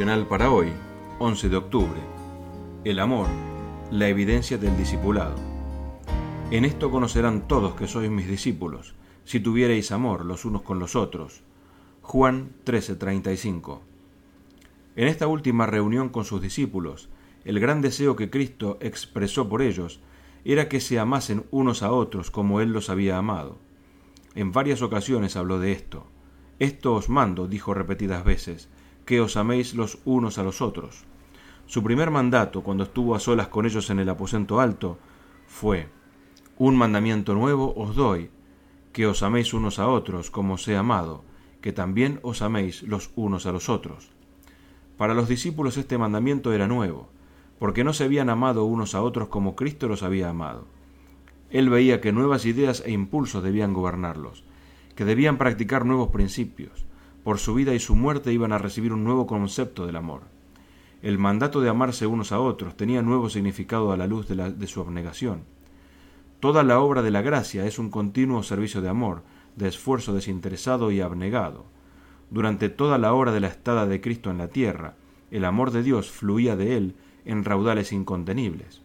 Devocional para hoy, 11 de octubre. El amor, la evidencia del discipulado. En esto conocerán todos que sois mis discípulos, si tuviereis amor los unos con los otros. Juan 13:35. En esta última reunión con sus discípulos, el gran deseo que Cristo expresó por ellos era que se amasen unos a otros como Él los había amado. En varias ocasiones habló de esto. Esto os mando, dijo repetidas veces, que os améis los unos a los otros. Su primer mandato, cuando estuvo a solas con ellos en el aposento alto, fue: un mandamiento nuevo os doy, que os améis unos a otros como os he amado, que también os améis los unos a los otros. Para los discípulos este mandamiento era nuevo, porque no se habían amado unos a otros como Cristo los había amado. Él veía que nuevas ideas e impulsos debían gobernarlos, que debían practicar nuevos principios. Por su vida y su muerte iban a recibir un nuevo concepto del amor. El mandato de amarse unos a otros tenía nuevo significado a la luz de su abnegación. Toda la obra de la gracia es un continuo servicio de amor, de esfuerzo desinteresado y abnegado. Durante toda la hora de la estada de Cristo en la tierra, el amor de Dios fluía de él en raudales incontenibles.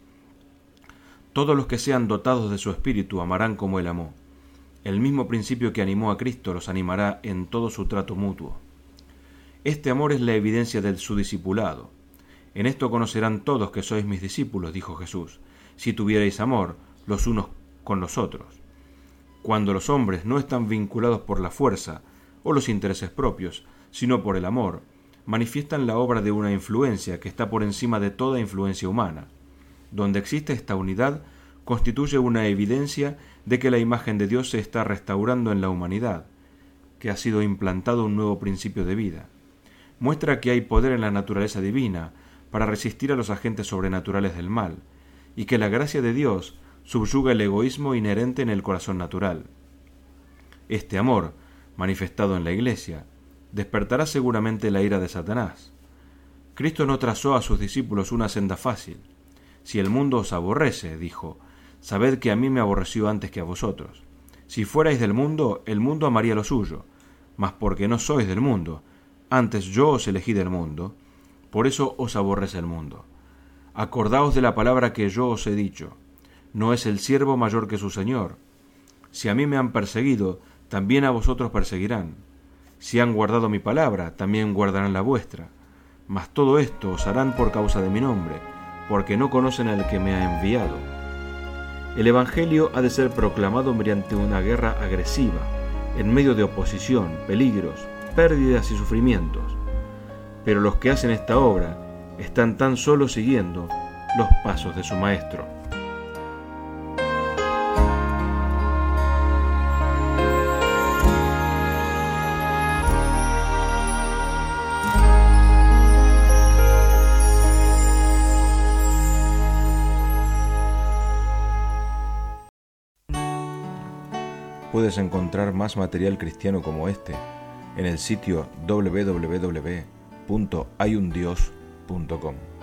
Todos los que sean dotados de su espíritu amarán como él amó. El mismo principio que animó a Cristo los animará en todo su trato mutuo. Este amor es la evidencia de su discipulado. En esto conocerán todos que sois mis discípulos, dijo Jesús, si tuviereis amor los unos con los otros. Cuando los hombres no están vinculados por la fuerza o los intereses propios, sino por el amor, manifiestan la obra de una influencia que está por encima de toda influencia humana. Donde existe esta unidad, constituye una evidencia de que la imagen de Dios se está restaurando en la humanidad, que ha sido implantado un nuevo principio de vida. Muestra que hay poder en la naturaleza divina para resistir a los agentes sobrenaturales del mal, y que la gracia de Dios subyuga el egoísmo inherente en el corazón natural. Este amor, manifestado en la Iglesia, despertará seguramente la ira de Satanás. Cristo no trazó a sus discípulos una senda fácil. Si el mundo os aborrece, dijo, sabed que a mí me aborreció antes que a vosotros. Si fuerais del mundo, el mundo amaría lo suyo, mas porque no sois del mundo, antes yo os elegí del mundo, por eso os aborrece el mundo. Acordaos de la palabra que yo os he dicho, no es el siervo mayor que su señor. Si a mí me han perseguido, también a vosotros perseguirán. Si han guardado mi palabra, también guardarán la vuestra. Mas todo esto os harán por causa de mi nombre, porque no conocen al que me ha enviado. El Evangelio ha de ser proclamado mediante una guerra agresiva, en medio de oposición, peligros, pérdidas y sufrimientos. Pero los que hacen esta obra están tan solo siguiendo los pasos de su Maestro. Puedes encontrar más material cristiano como este en el sitio www.hayundios.com.